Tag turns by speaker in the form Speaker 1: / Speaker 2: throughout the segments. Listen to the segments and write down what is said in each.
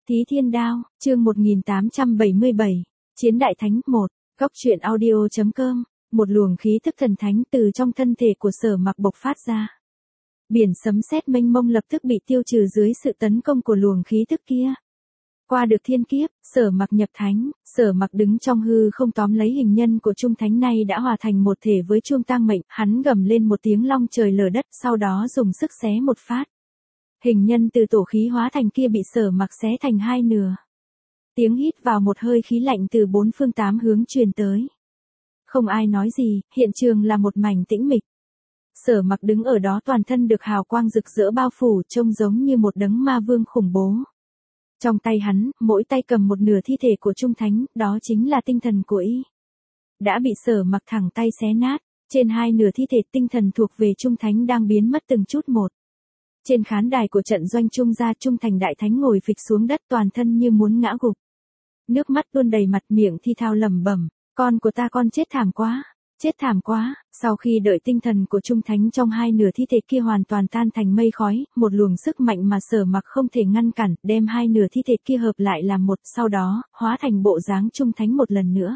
Speaker 1: Thí Thiên Đao, chương 1877, Chiến Đại Thánh 1, góc truyện audio.com, một luồng khí thức thần thánh từ trong thân thể của Sở Mặc bộc phát ra. Biển sấm sét mênh mông lập tức bị tiêu trừ dưới sự tấn công của luồng khí thức kia. Qua được thiên kiếp, Sở Mặc nhập thánh, Sở Mặc đứng trong hư không tóm lấy hình nhân của Trung Thánh này đã hòa thành một thể với Chuông Tang Mệnh, hắn gầm lên một tiếng long trời lở đất, sau đó dùng sức xé một phát. Hình nhân từ tổ khí hóa thành kia bị Sở Mặc xé thành hai nửa. Tiếng hít vào một hơi khí lạnh từ bốn phương tám hướng truyền tới. Không ai nói gì, hiện trường là một mảnh tĩnh mịch. Sở Mặc đứng ở đó toàn thân được hào quang rực rỡ bao phủ, trông giống như một đấng ma vương khủng bố. Trong tay hắn, mỗi tay cầm một nửa thi thể của Trung Thánh, đó chính là tinh thần của y. Đã bị Sở Mặc thẳng tay xé nát, trên hai nửa thi thể tinh thần thuộc về Trung Thánh đang biến mất từng chút một. Trên khán đài của trận doanh Trung gia, Trung Thành Đại Thánh ngồi phịch xuống đất toàn thân như muốn ngã gục. Nước mắt tuôn đầy mặt, miệng thi thao lẩm bẩm, con của ta, con chết thảm quá, chết thảm quá. Sau khi đợi tinh thần của Trung Thánh trong hai nửa thi thể kia hoàn toàn tan thành mây khói, một luồng sức mạnh mà Sở Mặc không thể ngăn cản, đem hai nửa thi thể kia hợp lại làm một, sau đó, hóa thành bộ dáng Trung Thánh một lần nữa.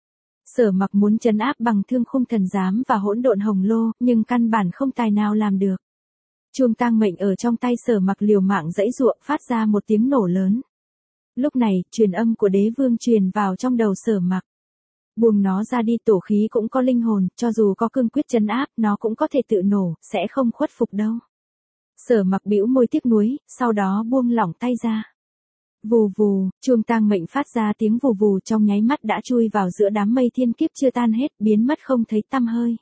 Speaker 1: Sở Mặc muốn trấn áp bằng Thương Khung Thần Giám và Hỗn Độn Hồng Lô, nhưng căn bản không tài nào làm được. Chuông Tang Mệnh ở trong tay Sở Mặc liều mạng giãy giụa, phát ra một tiếng nổ lớn. Lúc này, truyền âm của Đế Vương truyền vào trong đầu Sở Mặc. Buông nó ra đi, tổ khí cũng có linh hồn, cho dù có cương quyết trấn áp, nó cũng có thể tự nổ, sẽ không khuất phục đâu. Sở Mặc bĩu môi tiếc nuối, sau đó buông lỏng tay ra. Vù vù, Chuông Tang Mệnh phát ra tiếng vù vù, trong nháy mắt đã chui vào giữa đám mây thiên kiếp chưa tan hết, biến mất không thấy tăm hơi.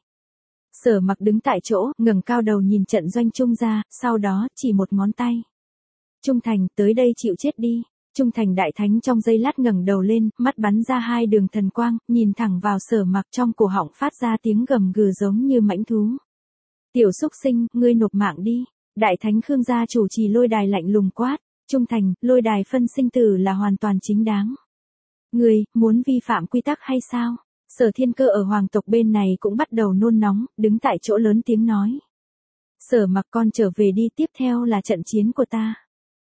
Speaker 1: Sở Mặc đứng tại chỗ, ngẩng cao đầu nhìn trận doanh Trung gia, sau đó chỉ một ngón tay. Trung Thành, tới đây chịu chết đi. Trung Thành Đại Thánh trong giây lát ngẩng đầu lên, mắt bắn ra hai đường thần quang, nhìn thẳng vào Sở Mặc, trong cổ họng phát ra tiếng gầm gừ giống như mãnh thú. Tiểu xúc sinh, ngươi nộp mạng đi. Đại Thánh Khương gia chủ trì lôi đài lạnh lùng quát. Trung Thành, lôi đài phân sinh tử là hoàn toàn chính đáng. Ngươi, muốn vi phạm quy tắc hay sao? Sở Thiên Cơ ở hoàng tộc bên này cũng bắt đầu nôn nóng, đứng tại chỗ lớn tiếng nói. Sở Mặc, con trở về đi, tiếp theo là trận chiến của ta.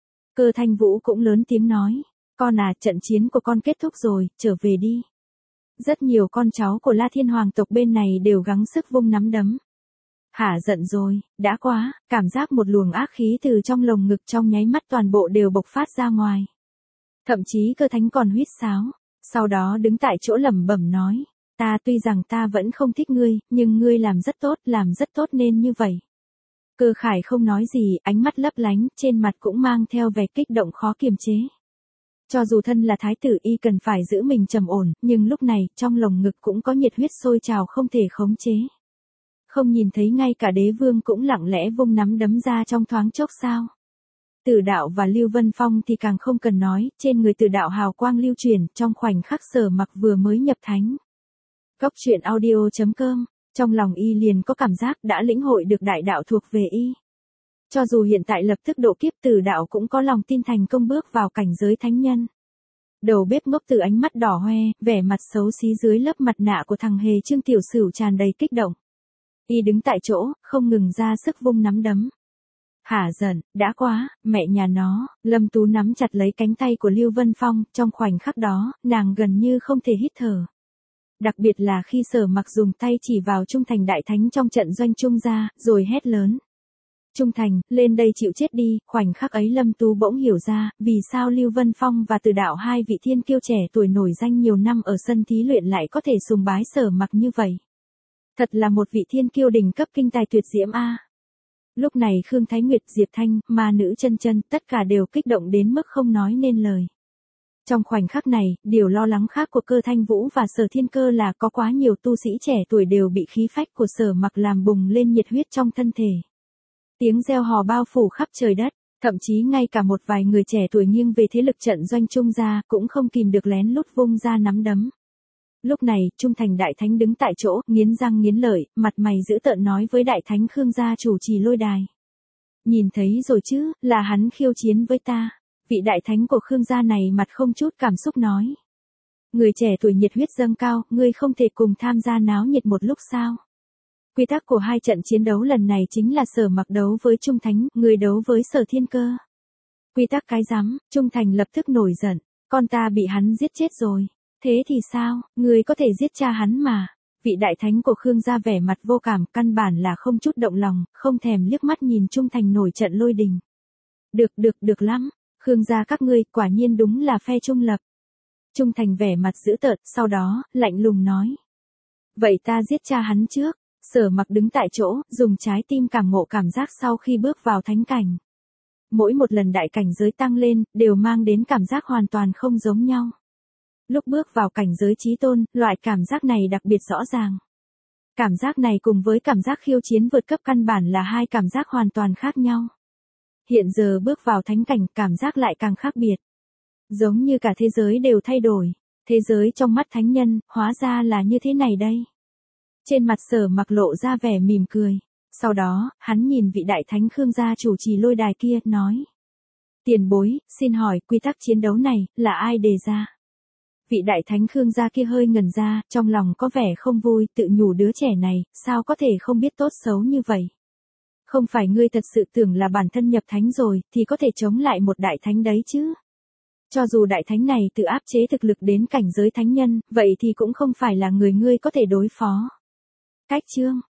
Speaker 1: Cơ Thanh Vũ cũng lớn tiếng nói. Con à, trận chiến của con kết thúc rồi, trở về đi. Rất nhiều con cháu của La Thiên hoàng tộc bên này đều gắng sức vung nắm đấm. Hả giận rồi, đã quá, cảm giác một luồng ác khí từ trong lồng ngực trong nháy mắt toàn bộ đều bộc phát ra ngoài. Thậm chí Cơ Thánh còn huýt sáo, sau đó đứng tại chỗ lẩm bẩm nói. Ta tuy rằng ta vẫn không thích ngươi, nhưng ngươi làm rất tốt nên như vậy. Cơ Khải không nói gì, ánh mắt lấp lánh, trên mặt cũng mang theo vẻ kích động khó kiềm chế. Cho dù thân là thái tử y cần phải giữ mình trầm ổn, nhưng lúc này, trong lồng ngực cũng có nhiệt huyết sôi trào không thể khống chế. Không nhìn thấy ngay cả Đế Vương cũng lặng lẽ vung nắm đấm ra trong thoáng chốc sao? Tử Đạo và Lưu Vân Phong thì càng không cần nói, trên người Tử Đạo hào quang lưu truyền, trong khoảnh khắc Sở Mặc vừa mới nhập thánh. Góc truyện audio.com, trong lòng y liền có cảm giác đã lĩnh hội được đại đạo thuộc về y. Cho dù hiện tại lập tức độ kiếp, Tử Đạo cũng có lòng tin thành công bước vào cảnh giới thánh nhân. Đầu bếp ngốc từ ánh mắt đỏ hoe, vẻ mặt xấu xí dưới lớp mặt nạ của thằng hề Trương Tiểu Sửu tràn đầy kích động. Y đứng tại chỗ, không ngừng ra sức vung nắm đấm. Hả giận, đã quá, mẹ nhà nó. Lâm Tú nắm chặt lấy cánh tay của Lưu Vân Phong, trong khoảnh khắc đó, nàng gần như không thể hít thở. Đặc biệt là khi Sở Mặc dùng tay chỉ vào Trung Thành Đại Thánh trong trận doanh Trung gia, rồi hét lớn. Trung Thành, lên đây chịu chết đi. Khoảnh khắc ấy Lâm Tú bỗng hiểu ra, vì sao Lưu Vân Phong và Tử Đạo, hai vị thiên kiêu trẻ tuổi nổi danh nhiều năm ở sân thí luyện, lại có thể sùng bái Sở Mặc như vậy. Thật là một vị thiên kiêu đỉnh cấp kinh tài tuyệt diễm a. Lúc này Khương Thái Nguyệt, Diệp Thanh, Ma Nữ Chân Chân, tất cả đều kích động đến mức không nói nên lời. Trong khoảnh khắc này, điều lo lắng khác của Cơ Thanh Vũ và Sở Thiên Cơ là có quá nhiều tu sĩ trẻ tuổi đều bị khí phách của Sở Mặc làm bùng lên nhiệt huyết trong thân thể. Tiếng reo hò bao phủ khắp trời đất, thậm chí ngay cả một vài người trẻ tuổi nghiêng về thế lực trận doanh Trung gia cũng không kìm được lén lút vung ra nắm đấm. Lúc này, Trung Thành Đại Thánh đứng tại chỗ, nghiến răng nghiến lợi, mặt mày dữ tợn nói với Đại Thánh Khương gia chủ trì lôi đài. Nhìn thấy rồi chứ, là hắn khiêu chiến với ta. Vị Đại Thánh của Khương gia này mặt không chút cảm xúc nói. Người trẻ tuổi nhiệt huyết dâng cao, ngươi không thể cùng tham gia náo nhiệt một lúc sao? Quy tắc của hai trận chiến đấu lần này chính là Sở Mặc đấu với Trung Thánh, người đấu với Sở Thiên Cơ. Quy tắc cái rắm, Trung Thành lập tức nổi giận, con ta bị hắn giết chết rồi. Thế thì sao, ngươi có thể giết cha hắn mà. Vị đại thánh của Khương gia vẻ mặt vô cảm, căn bản là không chút động lòng, không thèm liếc mắt nhìn Trung Thành nổi trận lôi đình. Được lắm, Khương gia các ngươi quả nhiên đúng là phe trung lập. Trung Thành vẻ mặt dữ tợn, sau đó, lạnh lùng nói. Vậy ta giết cha hắn trước. Sở Mặc đứng tại chỗ, dùng trái tim cảm ngộ cảm giác sau khi bước vào thánh cảnh. Mỗi một lần đại cảnh giới tăng lên, đều mang đến cảm giác hoàn toàn không giống nhau. Lúc bước vào cảnh giới chí tôn, loại cảm giác này đặc biệt rõ ràng. Cảm giác này cùng với cảm giác khiêu chiến vượt cấp căn bản là hai cảm giác hoàn toàn khác nhau. Hiện giờ bước vào thánh cảnh, cảm giác lại càng khác biệt. Giống như cả thế giới đều thay đổi. Thế giới trong mắt thánh nhân, hóa ra là như thế này đây. Trên mặt Sở Mặc lộ ra vẻ mỉm cười. Sau đó, hắn nhìn vị đại thánh Khương gia chủ trì lôi đài kia, nói. Tiền bối, xin hỏi, quy tắc chiến đấu này, là ai đề ra? Vị đại thánh Khương gia kia hơi ngẩn ra, trong lòng có vẻ không vui, tự nhủ đứa trẻ này, sao có thể không biết tốt xấu như vậy? Không phải ngươi thật sự tưởng là bản thân nhập thánh rồi, thì có thể chống lại một đại thánh đấy chứ? Cho dù đại thánh này tự áp chế thực lực đến cảnh giới thánh nhân, vậy thì cũng không phải là người ngươi có thể đối phó. Cách chương